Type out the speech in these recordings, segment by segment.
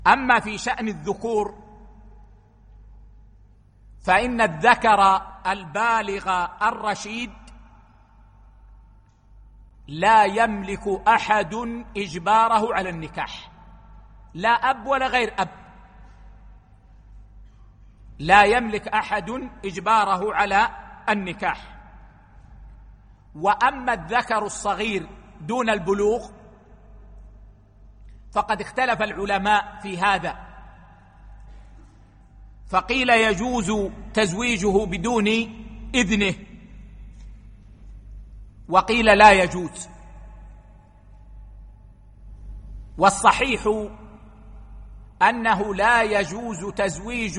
أما في شأن الذكور فإن الذكر البالغ الرشيد لا يملك أحد إجباره على النكاح، لا أب ولا غير أب، لا يملك أحد إجباره على النكاح. وأما الذكر الصغير دون البلوغ فقد اختلف العلماء في هذا، فقيل يجوز تزويجه بدون إذنه، وقيل لا يجوز. والصحيح أنه لا يجوز تزويج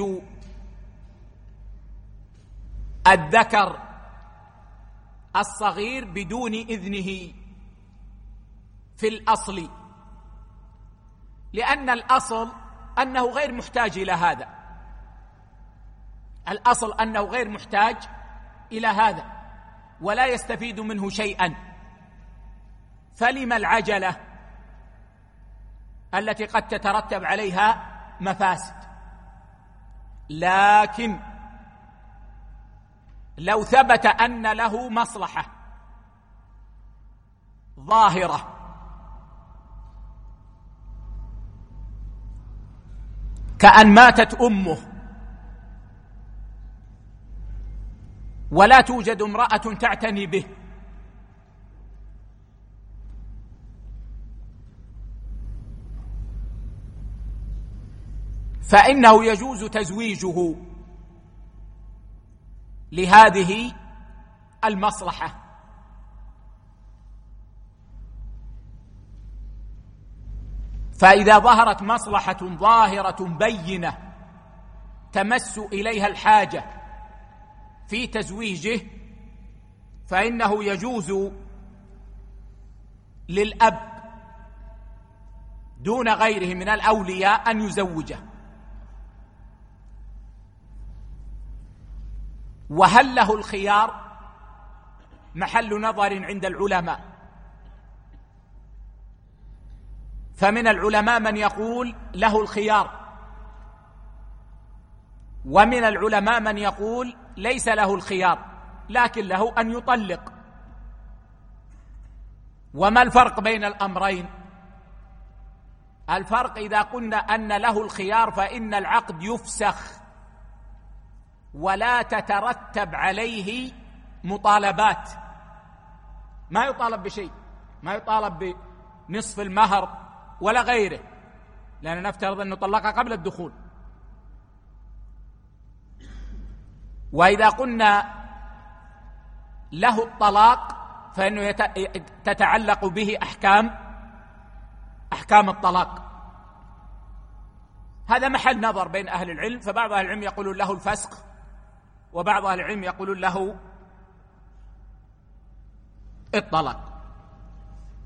الذكر الصغير بدون إذنه في الأصل، لأن الأصل أنه غير محتاج إلى هذا، الأصل أنه غير محتاج إلى هذا ولا يستفيد منه شيئا، فلم العجلة التي قد تترتب عليها مفاسد؟ لكن لو ثبت أن له مصلحة ظاهرة كأن ماتت أمه ولا توجد امرأة تعتني به، فإنه يجوز تزويجه لهذه المصلحة. فإذا ظهرت مصلحة ظاهرة بينة تمس إليها الحاجة في تزويجه فإنه يجوز للأب دون غيره من الأولياء أن يزوجه. وهل له الخيار؟ محل نظر عند العلماء، فمن العلماء من يقول له الخيار، ومن العلماء من يقول ليس له الخيار لكن له أن يطلق. وما الفرق بين الأمرين؟ الفرق إذا قلنا أن له الخيار فإن العقد يفسخ ولا تترتب عليه مطالبات، ما يطالب بشيء، ما يطالب بنصف المهر ولا غيره، لأننا نفترض أنه طلقها قبل الدخول. وإذا قلنا له الطلاق فإنه تتعلق به أحكام الطلاق. هذا محل نظر بين أهل العلم، فبعض أهل العلم يقولون له الفسخ وبعض أهل العلم يقولون له الطلاق.